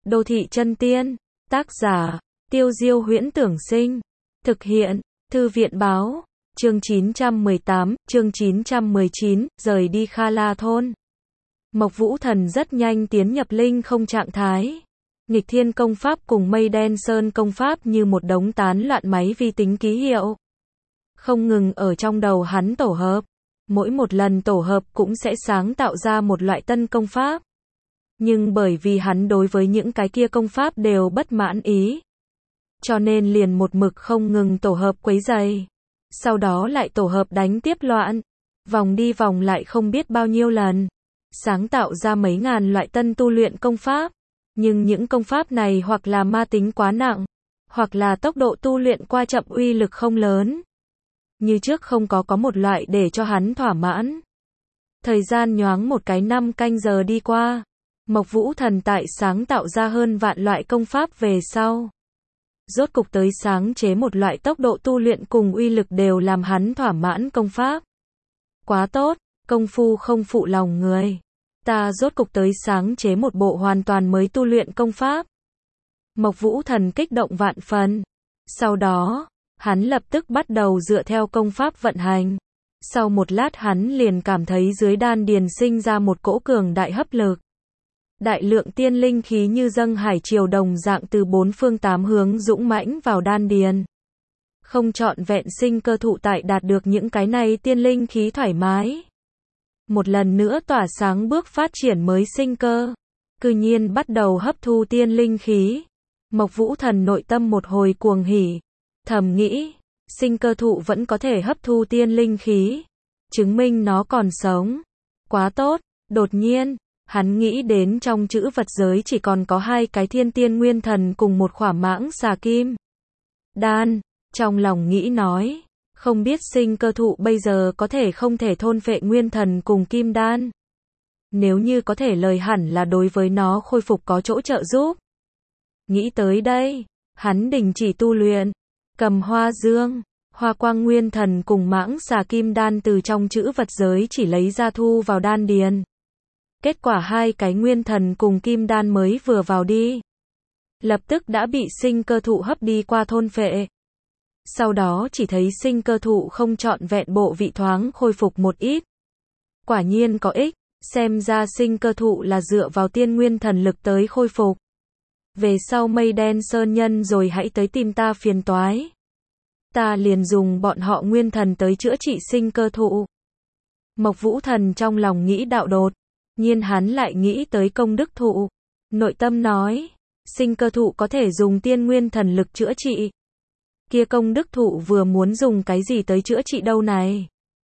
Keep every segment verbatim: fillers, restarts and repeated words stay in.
Đô thị chân tiên. Tác giả, Tiêu Diêu Huyễn Tưởng Sinh. Thực hiện, Thư viện Báo. Chương chín trăm mười tám, chương chín trăm mười chín, rời đi Kha La Thôn. Mộc Vũ Thần rất nhanh tiến nhập linh không trạng thái. Nghịch Thiên công pháp cùng Mây Đen Sơn công pháp như một đống tán loạn máy vi tính ký hiệu. Không ngừng ở trong đầu hắn tổ hợp. Mỗi một lần tổ hợp cũng sẽ sáng tạo ra một loại tân công pháp. Nhưng bởi vì hắn đối với những cái kia công pháp đều bất mãn ý. Cho nên liền một mực không ngừng tổ hợp quấy rầy. Sau đó lại tổ hợp đánh tiếp loạn. Vòng đi vòng lại không biết bao nhiêu lần. Sáng tạo ra mấy ngàn loại tân tu luyện công pháp. Nhưng những công pháp này hoặc là ma tính quá nặng. Hoặc là tốc độ tu luyện qua chậm uy lực không lớn. Như trước không có có một loại để cho hắn thỏa mãn. Thời gian nhoáng một cái năm canh giờ đi qua. Mộc Vũ Thần tại sáng tạo ra hơn vạn loại công pháp về sau. Rốt cục tới sáng chế một loại tốc độ tu luyện cùng uy lực đều làm hắn thỏa mãn công pháp. Quá tốt, công phu không phụ lòng người. Ta rốt cục tới sáng chế một bộ hoàn toàn mới tu luyện công pháp. Mộc Vũ Thần kích động vạn phần. Sau đó, hắn lập tức bắt đầu dựa theo công pháp vận hành. Sau một lát hắn liền cảm thấy dưới đan điền sinh ra một cỗ cường đại hấp lực. Đại lượng tiên linh khí như dâng hải triều đồng dạng từ bốn phương tám hướng dũng mãnh vào đan điền. Không trọn vẹn sinh cơ thụ tại đạt được những cái này tiên linh khí thoải mái. Một lần nữa tỏa sáng bước phát triển mới sinh cơ. Cư nhiên bắt đầu hấp thu tiên linh khí. Mộc Vũ Thần nội tâm một hồi cuồng hỉ. Thầm nghĩ, sinh cơ thụ vẫn có thể hấp thu tiên linh khí. Chứng minh nó còn sống. Quá tốt, đột nhiên. Hắn nghĩ đến trong chữ vật giới chỉ còn có hai cái thiên tiên nguyên thần cùng một khỏa mãng xà kim đan, trong lòng nghĩ nói, không biết sinh cơ thụ bây giờ có thể không thể thôn phệ nguyên thần cùng kim đan. Nếu như có thể lời hẳn là đối với nó khôi phục có chỗ trợ giúp. Nghĩ tới đây, hắn đình chỉ tu luyện, cầm hoa dương, hoa quang nguyên thần cùng mãng xà kim đan từ trong chữ vật giới chỉ lấy ra thu vào đan điền. Kết quả hai cái nguyên thần cùng kim đan mới vừa vào đi. Lập tức đã bị sinh cơ thụ hấp đi qua thôn phệ. Sau đó chỉ thấy sinh cơ thụ không trọn vẹn bộ vị thoáng khôi phục một ít. Quả nhiên có ích, xem ra sinh cơ thụ là dựa vào tiên nguyên thần lực tới khôi phục. Về sau Mây Đen Sơn nhân rồi hãy tới tìm ta phiền toái. Ta liền dùng bọn họ nguyên thần tới chữa trị sinh cơ thụ. Mộc Vũ Thần trong lòng nghĩ đạo đột. Nhiên hắn lại nghĩ tới công đức thụ. Nội tâm nói, sinh cơ thụ có thể dùng tiên nguyên thần lực chữa trị. Kia công đức thụ vừa muốn dùng cái gì tới chữa trị đâu này.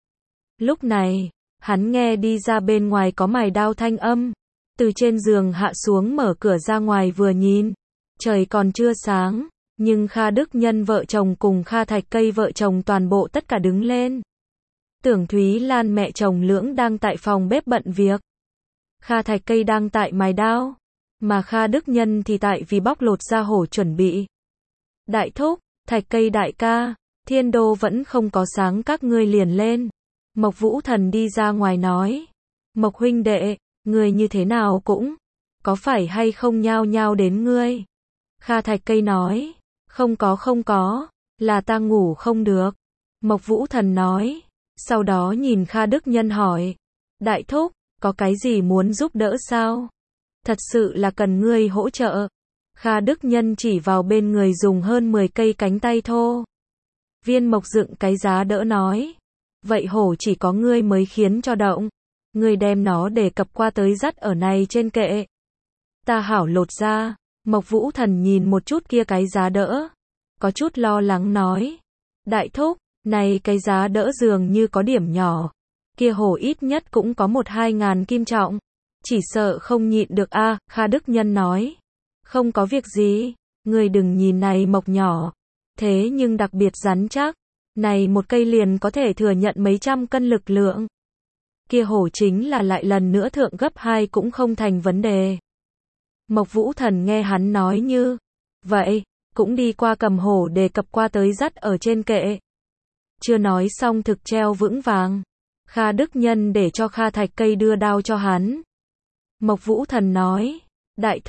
Lúc này, hắn nghe đi ra bên ngoài có mài đao thanh âm. Từ trên giường hạ xuống mở cửa ra ngoài vừa nhìn. Trời còn chưa sáng, nhưng Kha Đức Nhân vợ chồng cùng Kha Thạch Cây vợ chồng toàn bộ tất cả đứng lên. Tưởng Thúy Lan mẹ chồng lưỡng đang tại phòng bếp bận việc. Kha Thạch Cây đang tại mài đao, mà Kha Đức Nhân thì tại vì bóc lột da hổ chuẩn bị. Đại thúc, Thạch Cây đại ca, thiên đô vẫn không có sáng các ngươi liền lên. Mộc Vũ Thần đi ra ngoài nói, Mộc huynh đệ, ngươi như thế nào cũng, có phải hay không nhao nhao đến ngươi? Kha Thạch Cây nói, không có không có, là ta ngủ không được. Mộc Vũ Thần nói, sau đó nhìn Kha Đức Nhân hỏi, đại thúc, có cái gì muốn giúp đỡ sao? Thật sự là cần ngươi hỗ trợ. Kha Đức Nhân chỉ vào bên người dùng hơn mười cây cánh tay thô. Viên Mộc dựng cái giá đỡ nói. Vậy hổ chỉ có ngươi mới khiến cho động. Ngươi đem nó để cập qua tới dắt ở này trên kệ. Ta hảo lột ra. Mộc Vũ Thần nhìn một chút kia cái giá đỡ. Có chút lo lắng nói. Đại thúc, này cái giá đỡ dường như có điểm nhỏ. Kia hổ ít nhất cũng có một hai ngàn kim trọng. Chỉ sợ không nhịn được a. À, Kha Đức Nhân nói. Không có việc gì. Người đừng nhìn này mộc nhỏ. Thế nhưng đặc biệt rắn chắc. Này một cây liền có thể thừa nhận mấy trăm cân lực lượng. Kia hổ chính là lại lần nữa thượng gấp hai cũng không thành vấn đề. Mộc Vũ Thần nghe hắn nói như vậy, cũng đi qua cầm hổ đề cập qua tới dắt ở trên kệ. Chưa nói xong thực treo vững vàng. Kha Đức Nhân để cho Kha Thạch Cây đưa đao cho hắn. Mộc Vũ Thần nói, đại thúc,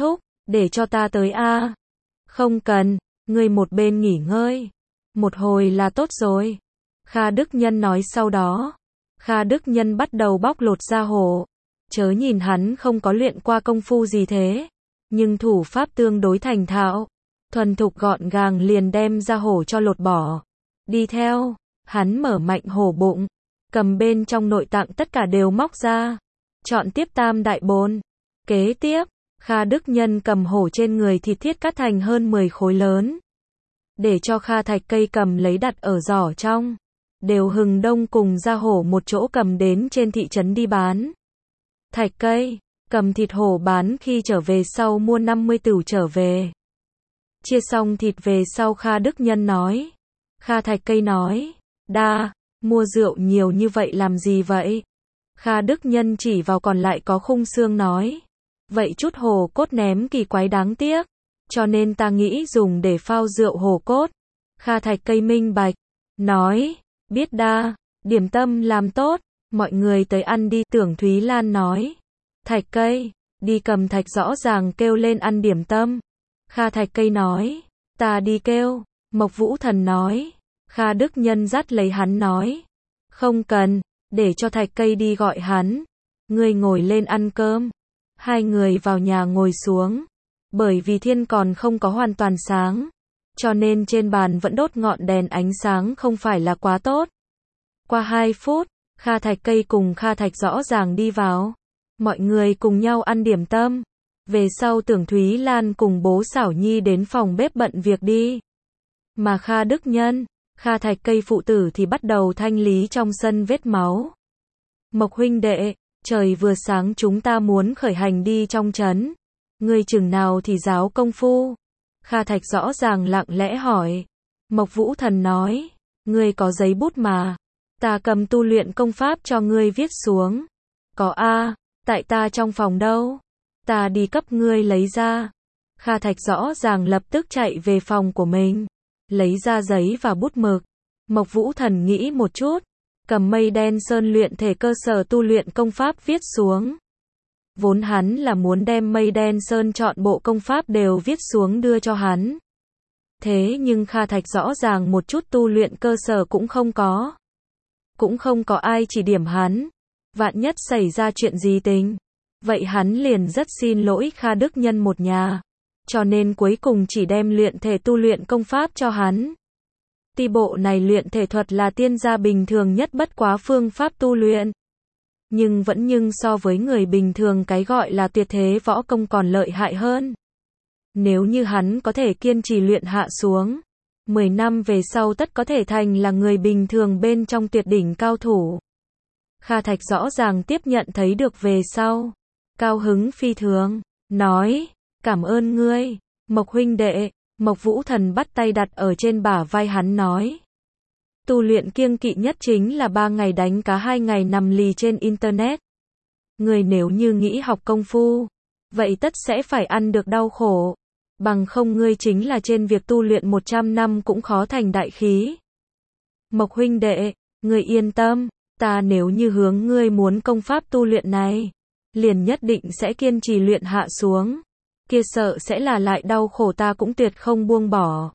để cho ta tới a. Không cần, ngươi một bên nghỉ ngơi. Một hồi là tốt rồi. Kha Đức Nhân nói sau đó. Kha Đức Nhân bắt đầu bóc lột da hổ. Chớ nhìn hắn không có luyện qua công phu gì thế. Nhưng thủ pháp tương đối thành thạo. Thuần thục gọn gàng liền đem da hổ cho lột bỏ. Đi theo, hắn mở mạnh hổ bụng. Cầm bên trong nội tạng tất cả đều móc ra. Chọn tiếp tam đại bồn. Kế tiếp, Kha Đức Nhân cầm hổ trên người thịt thiết cắt thành hơn mười khối lớn. Để cho Kha Thạch Cây cầm lấy đặt ở giỏ trong. Đều hừng đông cùng da hổ một chỗ cầm đến trên thị trấn đi bán. Thạch Cây, cầm thịt hổ bán khi trở về sau mua năm mươi tửu trở về. Chia xong thịt về sau Kha Đức Nhân nói. Kha Thạch Cây nói, đa, mua rượu nhiều như vậy làm gì vậy? Kha Đức Nhân chỉ vào còn lại có khung xương nói. Vậy chút hổ cốt ném kỳ quái đáng tiếc. Cho nên ta nghĩ dùng để phao rượu hổ cốt. Kha Thạch Cây minh bạch. Nói, biết đa, điểm tâm làm tốt. Mọi người tới ăn đi. Tưởng Thúy Lan nói. Thạch Cây, đi cầm Thạch rõ ràng kêu lên ăn điểm tâm. Kha Thạch Cây nói. Ta đi kêu. Mộc Vũ Thần nói. Kha Đức Nhân dắt lấy hắn nói. Không cần, để cho Thạch Cây đi gọi hắn. Ngươi ngồi lên ăn cơm. Hai người vào nhà ngồi xuống. Bởi vì thiên còn không có hoàn toàn sáng. Cho nên trên bàn vẫn đốt ngọn đèn ánh sáng không phải là quá tốt. Qua hai phút, Kha Thạch Cây cùng Kha Thạch rõ ràng đi vào. Mọi người cùng nhau ăn điểm tâm. Về sau Tưởng Thúy Lan cùng bố Xảo Nhi đến phòng bếp bận việc đi. Mà Kha Đức Nhân, Kha Thạch Cây phụ tử thì bắt đầu thanh lý trong sân vết máu. Mộc huynh đệ, trời vừa sáng chúng ta muốn khởi hành đi trong trấn. Ngươi chừng nào thì giáo công phu? Kha Thạch rõ ràng lặng lẽ hỏi. Mộc Vũ Thần nói. Ngươi có giấy bút mà. Ta cầm tu luyện công pháp cho ngươi viết xuống. Có a, tại ta trong phòng đâu. Ta đi cấp ngươi lấy ra. Kha Thạch rõ ràng lập tức chạy về phòng của mình. Lấy ra giấy và bút mực. Mộc Vũ Thần nghĩ một chút. Cầm Mây Đen Sơn luyện thể cơ sở tu luyện công pháp viết xuống. Vốn hắn là muốn đem Mây Đen Sơn chọn bộ công pháp đều viết xuống đưa cho hắn. Thế nhưng Kha Thạch rõ ràng một chút tu luyện cơ sở cũng không có. Cũng không có ai chỉ điểm hắn. Vạn nhất xảy ra chuyện gì tình. Vậy hắn liền rất xin lỗi Kha Đức Nhân một nhà. Cho nên cuối cùng chỉ đem luyện thể tu luyện công pháp cho hắn. Ti bộ này luyện thể thuật là tiên gia bình thường nhất bất quá phương pháp tu luyện. Nhưng vẫn nhưng so với người bình thường cái gọi là tuyệt thế võ công còn lợi hại hơn. Nếu như hắn có thể kiên trì luyện hạ xuống, mười năm về sau tất có thể thành là người bình thường bên trong tuyệt đỉnh cao thủ. Kha Thạch rõ ràng tiếp nhận thấy được về sau. Cao hứng phi thường, nói, cảm ơn ngươi, Mộc huynh đệ. Mộc Vũ Thần bắt tay đặt ở trên bả vai hắn nói. Tu luyện kiêng kỵ nhất chính là ba ngày đánh cá hai ngày nằm lì trên internet. Người nếu như nghĩ học công phu, vậy tất sẽ phải ăn được đau khổ. Bằng không ngươi chính là trên việc tu luyện một trăm năm cũng khó thành đại khí. Mộc huynh đệ, ngươi yên tâm, ta nếu như hướng ngươi muốn công pháp tu luyện này, liền nhất định sẽ kiên trì luyện hạ xuống. Kia sợ sẽ là lại đau khổ ta cũng tuyệt không buông bỏ.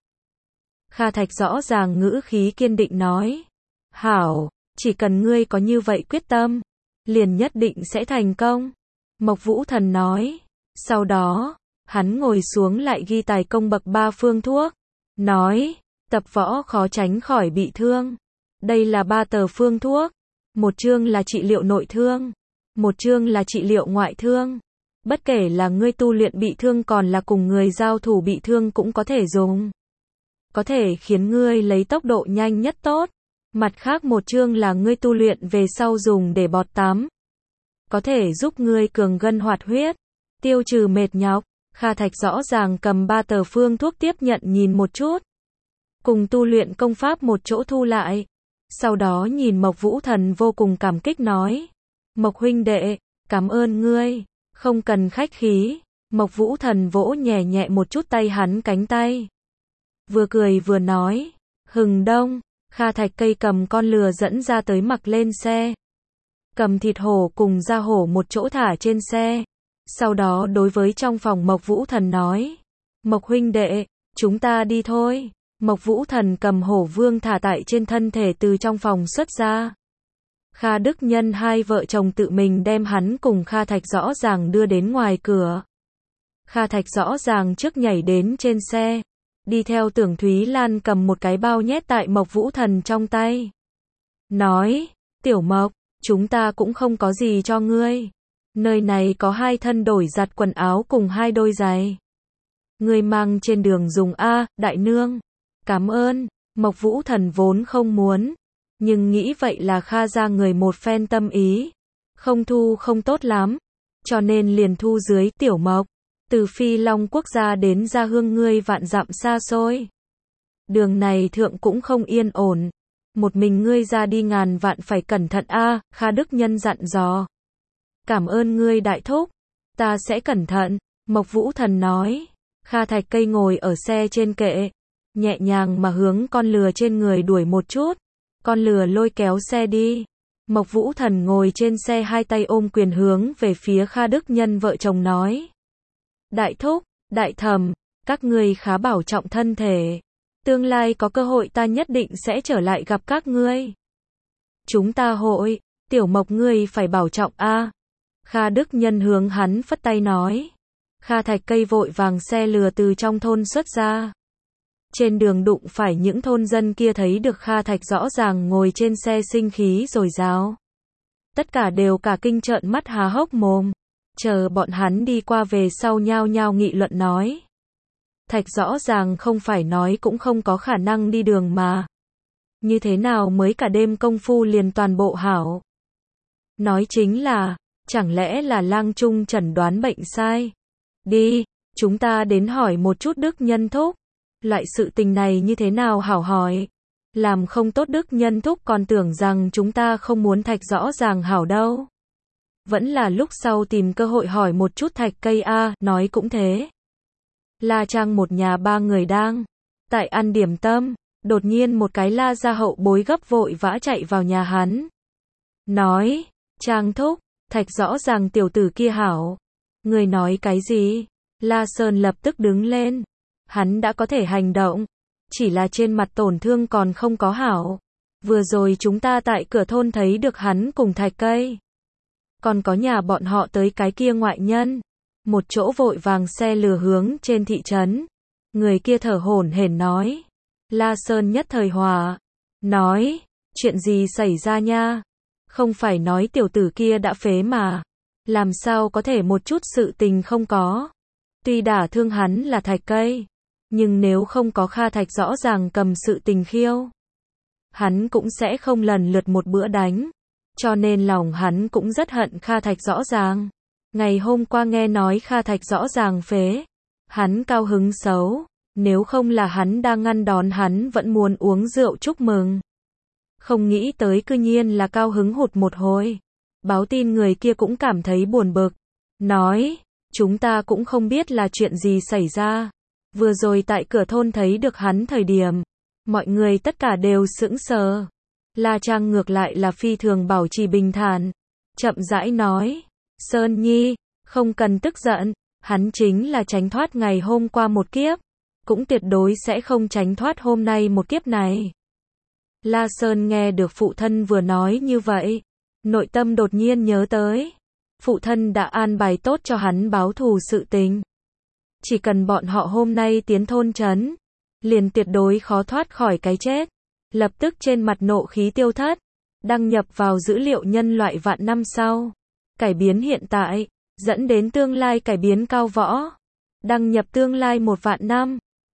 Kha Thạch rõ ràng ngữ khí kiên định nói. Hảo, chỉ cần ngươi có như vậy quyết tâm, liền nhất định sẽ thành công. Mộc Vũ Thần nói. Sau đó, hắn ngồi xuống lại ghi tài công bậc ba phương thuốc. Nói, tập võ khó tránh khỏi bị thương. Đây là ba tờ phương thuốc. Một chương là trị liệu nội thương. Một chương là trị liệu ngoại thương. Bất kể là ngươi tu luyện bị thương còn là cùng người giao thủ bị thương cũng có thể dùng. Có thể khiến ngươi lấy tốc độ nhanh nhất tốt. Mặt khác một chương là ngươi tu luyện về sau dùng để bọt tắm. Có thể giúp ngươi cường gân hoạt huyết, tiêu trừ mệt nhọc. Kha Thạch rõ ràng cầm ba tờ phương thuốc tiếp nhận nhìn một chút. Cùng tu luyện công pháp một chỗ thu lại. Sau đó nhìn Mộc Vũ Thần vô cùng cảm kích nói. Mộc huynh đệ, cảm ơn ngươi. Không cần khách khí. Mộc Vũ Thần vỗ nhẹ nhẹ một chút tay hắn cánh tay. Vừa cười vừa nói. Hừng đông, Kha Thạch Cây cầm con lừa dẫn ra tới mặc lên xe. Cầm thịt hổ cùng da hổ một chỗ thả trên xe. Sau đó đối với trong phòng Mộc Vũ Thần nói. Mộc huynh đệ, chúng ta đi thôi. Mộc Vũ Thần cầm hổ vương thả tại trên thân thể từ trong phòng xuất ra. Kha Đức Nhân hai vợ chồng tự mình đem hắn cùng Kha Thạch rõ ràng đưa đến ngoài cửa. Kha Thạch rõ ràng trước nhảy đến trên xe. Đi theo Tưởng Thúy Lan cầm một cái bao nhét tại Mộc Vũ Thần trong tay. Nói, Tiểu Mộc, chúng ta cũng không có gì cho ngươi. Nơi này có hai thân đổi giặt quần áo cùng hai đôi giày. Ngươi mang trên đường dùng a, đại nương. Cảm ơn, Mộc Vũ Thần vốn không muốn. Nhưng nghĩ vậy là Kha ra người một phen tâm ý. Không thu không tốt lắm. Cho nên liền thu dưới. Tiểu Mộc, từ Phi Long quốc gia đến Gia Hương ngươi vạn dặm xa xôi. Đường này thượng cũng không yên ổn. Một mình ngươi ra đi ngàn vạn phải cẩn thận a, Kha Đức Nhân dặn dò. Cảm ơn ngươi đại thúc. Ta sẽ cẩn thận, Mộc Vũ Thần nói. Kha Thạch Cây ngồi ở xe trên kệ. Nhẹ nhàng mà hướng con lừa trên người đuổi một chút. Con lừa lôi kéo xe đi. Mộc Vũ Thần ngồi trên xe hai tay ôm quyền hướng về phía Kha Đức Nhân vợ chồng nói. Đại thúc, đại thẩm, các ngươi khá bảo trọng thân thể. Tương lai có cơ hội ta nhất định sẽ trở lại gặp các ngươi. Chúng ta hội, Tiểu Mộc ngươi phải bảo trọng a. Kha Đức Nhân hướng hắn phất tay nói. Kha Thạch Cây vội vàng xe lừa từ trong thôn xuất ra. Trên đường đụng phải những thôn dân kia thấy được Kha Thạch rõ ràng ngồi trên xe sinh khí dồi dào. Tất cả đều cả kinh trợn mắt há hốc mồm. Chờ bọn hắn đi qua về sau nhao nhao nghị luận nói. Thạch rõ ràng không phải nói cũng không có khả năng đi đường mà. Như thế nào mới cả đêm công phu liền toàn bộ hảo. Nói chính là, chẳng lẽ là Lang Trung chẩn đoán bệnh sai. Đi, chúng ta đến hỏi một chút Đức Nhân thúc. Loại sự tình này như thế nào hảo hỏi. Làm không tốt Đức Nhân thúc còn tưởng rằng chúng ta không muốn Thạch rõ ràng hảo đâu. Vẫn là lúc sau tìm cơ hội hỏi một chút Thạch Cây a, nói cũng thế. La Trang một nhà ba người đang tại ăn điểm tâm, đột nhiên một cái La gia hậu bối gấp vội vã chạy vào nhà hắn. Nói, Trang thúc, Thạch rõ ràng tiểu tử kia hảo. Người nói cái gì? La Sơn lập tức đứng lên. Hắn đã có thể hành động, chỉ là trên mặt tổn thương còn không có hảo. Vừa rồi chúng ta tại cửa thôn thấy được hắn cùng Thạch Cây. Còn có nhà bọn họ tới cái kia ngoại nhân. Một chỗ vội vàng xe lừa hướng trên thị trấn. Người kia thở hổn hển nói. La Sơn nhất thời hòa. Nói, chuyện gì xảy ra nha? Không phải nói tiểu tử kia đã phế mà. Làm sao có thể một chút sự tình không có. Tuy đả thương hắn là Thạch Cây. Nhưng nếu không có Kha Thạch rõ ràng cầm sự tình khiêu. Hắn cũng sẽ không lần lượt một bữa đánh. Cho nên lòng hắn cũng rất hận Kha Thạch rõ ràng. Ngày hôm qua nghe nói Kha Thạch rõ ràng phế. Hắn cao hứng xấu. Nếu không là hắn đang ngăn đón hắn vẫn muốn uống rượu chúc mừng. Không nghĩ tới cư nhiên là cao hứng hụt một hồi. Báo tin người kia cũng cảm thấy buồn bực. Nói, chúng ta cũng không biết là chuyện gì xảy ra. Vừa rồi tại cửa thôn thấy được hắn thời điểm. Mọi người tất cả đều sững sờ. La Trang ngược lại là phi thường bảo trì bình thản. Chậm rãi nói. Sơn Nhi, không cần tức giận. Hắn chính là tránh thoát ngày hôm qua một kiếp. Cũng tuyệt đối sẽ không tránh thoát hôm nay một kiếp này. La Sơn nghe được phụ thân vừa nói như vậy. Nội tâm đột nhiên nhớ tới. Phụ thân đã an bài tốt cho hắn báo thù sự tình. Chỉ cần bọn họ hôm nay tiến thôn trấn. Liền tuyệt đối khó thoát khỏi cái chết. Lập tức trên mặt nộ khí tiêu thất. Đăng nhập vào dữ liệu nhân loại vạn năm sau. Cải biến hiện tại. Dẫn đến tương lai cải biến cao võ. Đăng nhập tương lai một vạn năm.